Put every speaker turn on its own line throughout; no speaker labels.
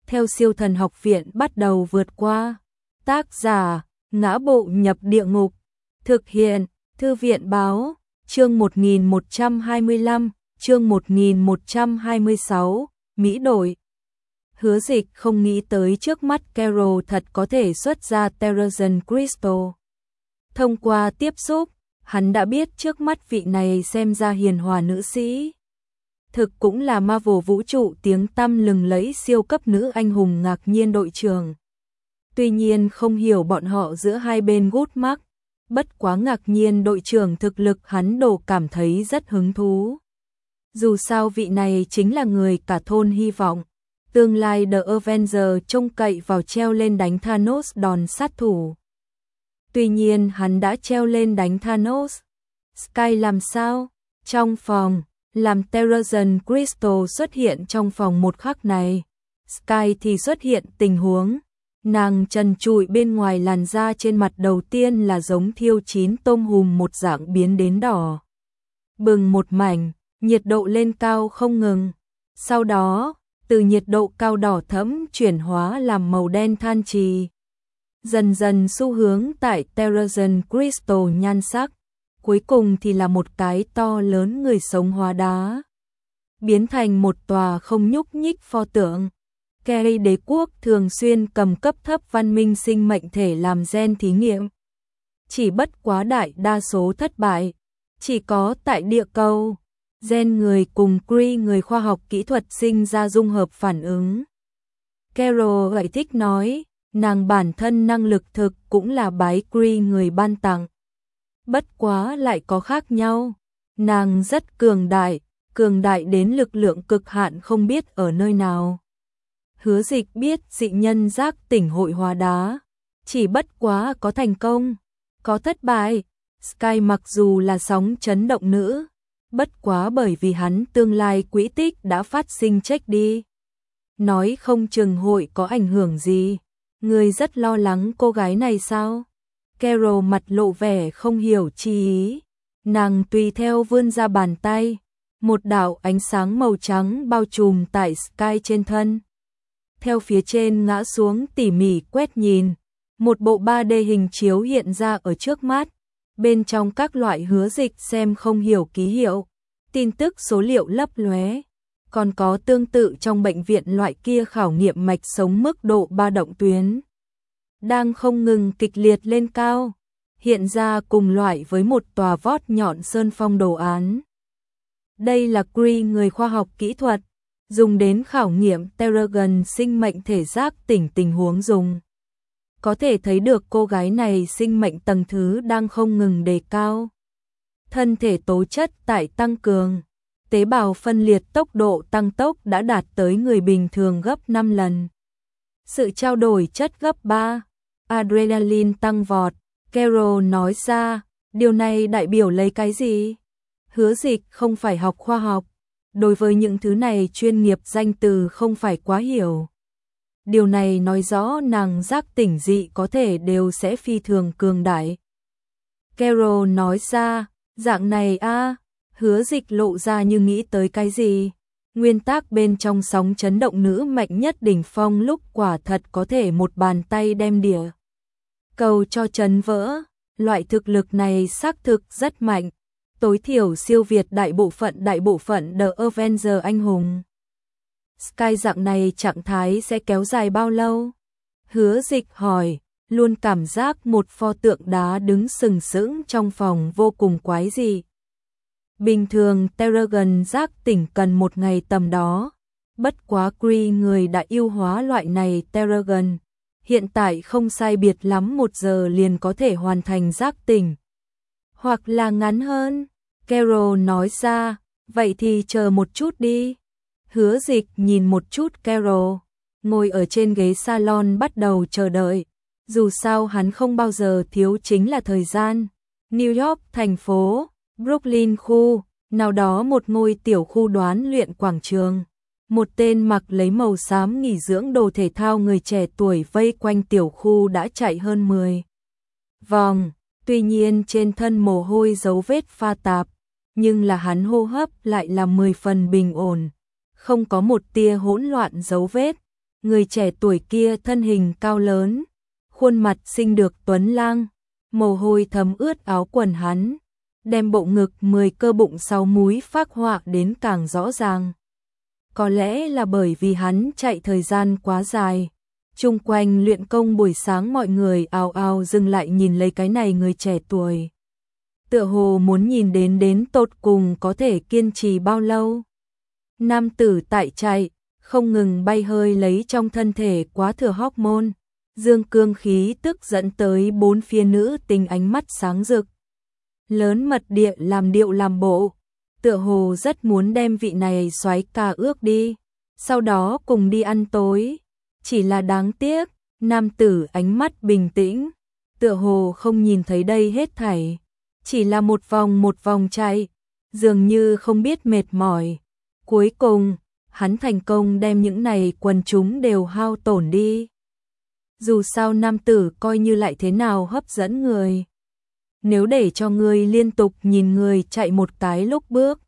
theo siêu thần học viện bắt đầu vượt qua. Tác giả, Ngã Bộ Nhập Địa Ngục. Thực hiện, Thư viện Báo, chương 1125, chương 1126, Mỹ đổi. Hứa Dịch không nghĩ tới trước mắt Carol thật có thể xuất ra Terrazen Crystal. Thông qua tiếp xúc, hắn đã biết trước mắt vị này xem ra hiền hòa nữ sĩ. Thực cũng là Marvel vũ trụ tiếng tăm lừng lẫy siêu cấp nữ anh hùng ngạc nhiên đội trưởng. Tuy nhiên không hiểu bọn họ giữa hai bên gút mắc, bất quá ngạc nhiên đội trưởng thực lực hắn đổ cảm thấy rất hứng thú. Dù sao vị này chính là người cả thôn hy vọng. Tương lai The Avenger trông cậy vào treo lên đánh Thanos đòn sát thủ. Tuy nhiên hắn đã treo lên đánh Thanos. Sky làm sao? Trong phòng, làm Terrazen Crystal xuất hiện trong phòng một khắc này. Sky thì xuất hiện tình huống. Nàng trần trụi bên ngoài làn da trên mặt đầu tiên là giống thiêu chín tôm hùm một dạng biến đến đỏ. Bừng một mảnh, nhiệt độ lên cao không ngừng. Sau đó, từ nhiệt độ cao đỏ thẫm chuyển hóa làm màu đen than trì. Dần dần xu hướng tại Terrazen Crystal nhan sắc. Cuối cùng thì là một cái to lớn người sống hóa đá. Biến thành một tòa không nhúc nhích pho tượng. Kerry đế quốc thường xuyên cầm cấp thấp văn minh sinh mệnh thể làm gen thí nghiệm. Chỉ bất quá đại đa số thất bại. Chỉ có tại địa cầu, gen người cùng Kree người khoa học kỹ thuật sinh ra dung hợp phản ứng. Carol giải thích nói, nàng bản thân năng lực thực cũng là bái Kree người ban tặng. Bất quá lại có khác nhau. Nàng rất cường đại đến lực lượng cực hạn không biết ở nơi nào. Hứa Dịch biết dị nhân giác tỉnh hội hóa đá, chỉ bất quá có thành công, có thất bại. Sky mặc dù là sóng chấn động nữ, bất quá bởi vì hắn tương lai quỹ tích đã phát sinh check đi. Nói không chừng hội có ảnh hưởng gì. Người rất lo lắng cô gái này sao? Carol mặt lộ vẻ không hiểu chi ý. Nàng tùy theo vươn ra bàn tay. Một đạo ánh sáng màu trắng bao trùm tại Sky trên thân. Theo phía trên ngã xuống tỉ mỉ quét nhìn. Một bộ 3D hình chiếu hiện ra ở trước mắt. Bên trong các loại Hứa Dịch xem không hiểu ký hiệu. Tin tức số liệu lấp lóe. Còn có tương tự trong bệnh viện loại kia khảo nghiệm mạch sống mức độ ba động tuyến. Đang không ngừng kịch liệt lên cao. Hiện ra cùng loại với một tòa vót nhọn sơn phong đồ án. Đây là Kree người khoa học kỹ thuật. Dùng đến khảo nghiệm Terragon sinh mệnh thể giác tỉnh tình huống dùng. Có thể thấy được cô gái này sinh mệnh tầng thứ đang không ngừng đề cao. Thân thể tố chất tại tăng cường. Tế bào phân liệt tốc độ tăng tốc đã đạt tới người bình thường gấp 5 lần. Sự trao đổi chất gấp 3. Adrenaline tăng vọt. Carol nói ra, điều này đại biểu lấy cái gì? Hứa Dịch không phải học khoa học. Đối với những thứ này chuyên nghiệp danh từ không phải quá hiểu. Điều này nói rõ nàng giác tỉnh dị có thể đều sẽ phi thường cường đại. Carol nói ra, dạng này a. Hứa Dịch lộ ra như nghĩ tới cái gì. Nguyên tắc bên trong sóng chấn động nữ mạnh nhất đỉnh phong lúc quả thật có thể một bàn tay đem địa cầu cho chấn vỡ. Loại thực lực này xác thực rất mạnh. Tối thiểu siêu việt đại bộ phận The Avenger anh hùng. Sky dạng này trạng thái sẽ kéo dài bao lâu? Hứa Dịch hỏi, luôn cảm giác một pho tượng đá đứng sừng sững trong phòng vô cùng quái dị. Bình thường Terragon giác tỉnh cần một ngày tầm đó. Bất quá Kree người đã yêu hóa loại này Terragon. Hiện tại không sai biệt lắm 1 giờ liền có thể hoàn thành giác tỉnh. Hoặc là ngắn hơn. Carol nói ra, vậy thì chờ một chút đi. Hứa Dịch nhìn một chút Carol, ngồi ở trên ghế salon bắt đầu chờ đợi. Dù sao hắn không bao giờ thiếu chính là thời gian. New York thành phố, Brooklyn khu, nào đó một ngôi tiểu khu đoán luyện quảng trường. Một tên mặc lấy màu xám nghỉ dưỡng đồ thể thao người trẻ tuổi vây quanh tiểu khu đã chạy hơn 10 vòng. Tuy nhiên trên thân mồ hôi dấu vết pha tạp, nhưng là hắn hô hấp lại là 10 phần bình ổn, không có một tia hỗn loạn dấu vết. Người trẻ tuổi kia thân hình cao lớn, khuôn mặt xinh được tuấn lang, mồ hôi thấm ướt áo quần hắn, đem bộ ngực 10 cơ bụng 6 múi phác họa đến càng rõ ràng. Có lẽ là bởi vì hắn chạy thời gian quá dài. Chung quanh luyện công buổi sáng mọi người ào ào dừng lại nhìn lấy cái này người trẻ tuổi. Tựa hồ muốn nhìn đến tột cùng có thể kiên trì bao lâu. Nam tử tại chạy, không ngừng bay hơi lấy trong thân thể quá thừa hormone, dương cương khí tức dẫn tới bốn phía nữ tình ánh mắt sáng rực. Lớn mật địa làm điệu làm bộ, tựa hồ rất muốn đem vị này soái ca ước đi, sau đó cùng đi ăn tối. Chỉ là đáng tiếc, nam tử ánh mắt bình tĩnh, tựa hồ không nhìn thấy đây hết thảy, chỉ là một vòng chạy, dường như không biết mệt mỏi. Cuối cùng, hắn thành công đem những này quần chúng đều hao tổn đi. Dù sao nam tử coi như lại thế nào hấp dẫn người. Nếu để cho người liên tục nhìn người chạy một cái lúc bước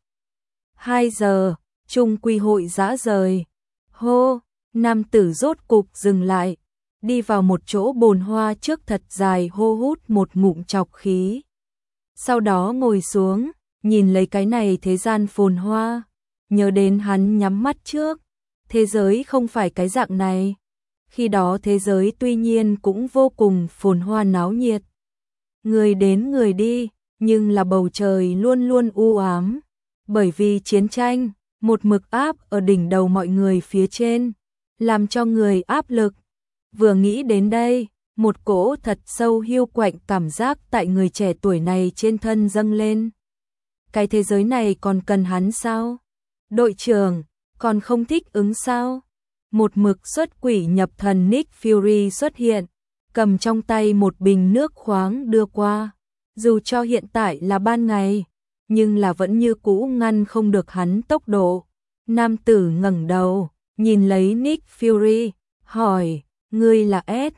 2 giờ, chung quy hội dã rời. Hô, nam tử rốt cục dừng lại, đi vào một chỗ bồn hoa trước thật dài hô hút một ngụm trọc khí. Sau đó ngồi xuống, nhìn lấy cái này thế gian phồn hoa, nhớ đến hắn nhắm mắt trước, thế giới không phải cái dạng này. Khi đó thế giới tuy nhiên cũng vô cùng phồn hoa náo nhiệt. Người đến người đi, nhưng là bầu trời luôn luôn u ám, bởi vì chiến tranh, một mực áp ở đỉnh đầu mọi người phía trên, làm cho người áp lực. Vừa nghĩ đến đây, một cỗ thật sâu hiu quạnh cảm giác tại người trẻ tuổi này trên thân dâng lên. Cái thế giới này còn cần hắn sao? Đội trưởng, còn không thích ứng sao? Một mực xuất quỷ nhập thần Nick Fury xuất hiện, cầm trong tay một bình nước khoáng đưa qua. Dù cho hiện tại là ban ngày, nhưng là vẫn như cũ ngăn không được hắn tốc độ. Nam tử ngẩng đầu, nhìn lấy Nick Fury, hỏi, ngươi là S,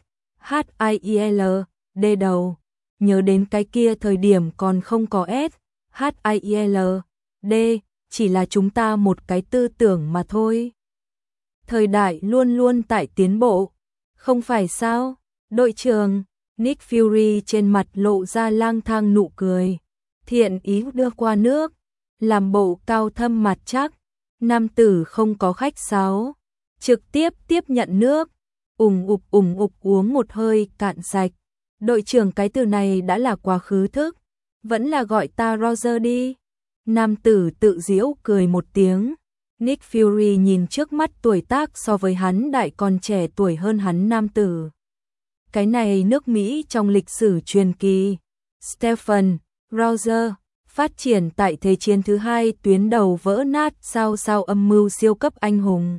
H-I-I-L, D đầu. Nhớ đến cái kia thời điểm còn không có S, H-I-I-L, D, chỉ là chúng ta một cái tư tưởng mà thôi. Thời đại luôn luôn tại tiến bộ, không phải sao? Đội trưởng, Nick Fury trên mặt lộ ra lang thang nụ cười, thiện ý đưa qua nước, làm bộ cao thâm mặt chắc. Nam tử không có khách sáo, trực tiếp tiếp nhận nước, ủng ục uống một hơi cạn sạch. Đội trưởng, cái từ này đã là quá khứ thức, vẫn là gọi ta Roger đi. Nam tử tự giễu cười một tiếng. Nick Fury nhìn trước mắt tuổi tác so với hắn đại còn trẻ tuổi hơn hắn nam tử. Cái này nước Mỹ trong lịch sử truyền kỳ. Stephen, Roger, phát triển tại Thế chiến thứ 2 tuyến đầu vỡ nát sao âm mưu siêu cấp anh hùng.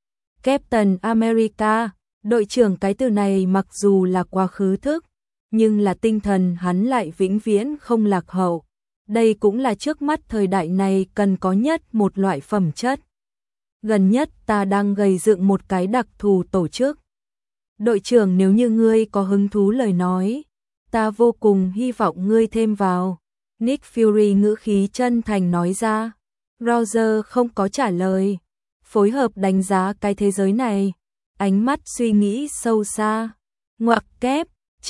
Captain America, đội trưởng, cái từ này mặc dù là quá khứ thức, nhưng là tinh thần hắn lại vĩnh viễn không lạc hậu. Đây cũng là trước mắt thời đại này cần có nhất một loại phẩm chất. Gần nhất ta đang gây dựng một cái đặc thù tổ chức. Đội trưởng, nếu như ngươi có hứng thú lời nói, ta vô cùng hy vọng ngươi thêm vào. Nick Fury ngữ khí chân thành nói ra. Roger không có trả lời, phối hợp đánh giá cái thế giới này, ánh mắt suy nghĩ sâu xa. Ngoặc kép,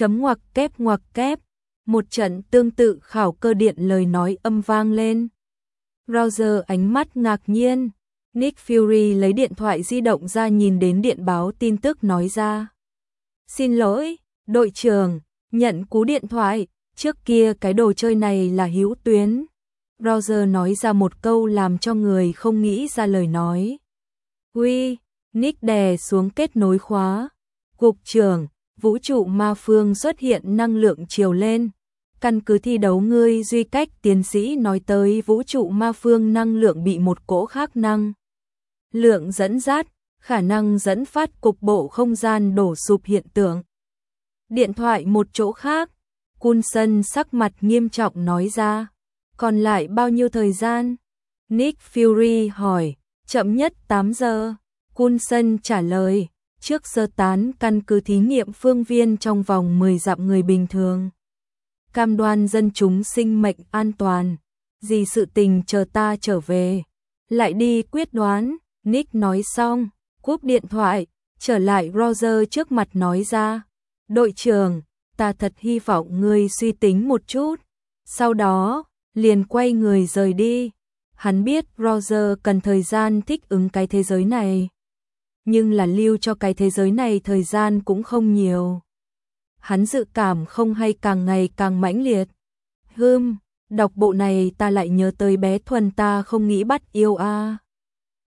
ngoặc kép. Một trận tương tự khảo cơ điện lời nói âm vang lên. Roger ánh mắt ngạc nhiên. Nick Fury lấy điện thoại di động ra, nhìn đến điện báo tin tức nói ra. Xin lỗi, đội trưởng, nhận cú điện thoại, trước kia cái đồ chơi này là hữu tuyến. Roger nói ra một câu làm cho người không nghĩ ra lời nói. Uy, Nick đè xuống kết nối khóa. Cục trưởng, vũ trụ ma phương xuất hiện năng lượng chiều lên. Căn cứ thi đấu ngươi duy cách tiến sĩ nói tới vũ trụ ma phương năng lượng bị một cỗ khác năng lượng dẫn dắt, khả năng dẫn phát cục bộ không gian đổ sụp hiện tượng. Điện thoại một chỗ khác, Coulson sắc mặt nghiêm trọng nói ra. Còn lại bao nhiêu thời gian? Nick Fury hỏi. Chậm nhất 8 giờ. Coulson trả lời. Trước sơ tán căn cứ thí nghiệm phương viên trong vòng 10 dặm người bình thường. Cam đoan dân chúng sinh mệnh an toàn. Gì sự tình chờ ta trở về lại đi quyết đoán. Nick nói xong, cúp điện thoại, trở lại Roger trước mặt nói ra, đội trưởng, ta thật hy vọng ngươi suy tính một chút. Sau đó, liền quay người rời đi. Hắn biết Roger cần thời gian thích ứng cái thế giới này. Nhưng là lưu cho cái thế giới này thời gian cũng không nhiều. Hắn dự cảm không hay càng ngày càng mãnh liệt. Đọc bộ này ta lại nhớ tới bé Thuần ta không nghĩ bắt yêu a.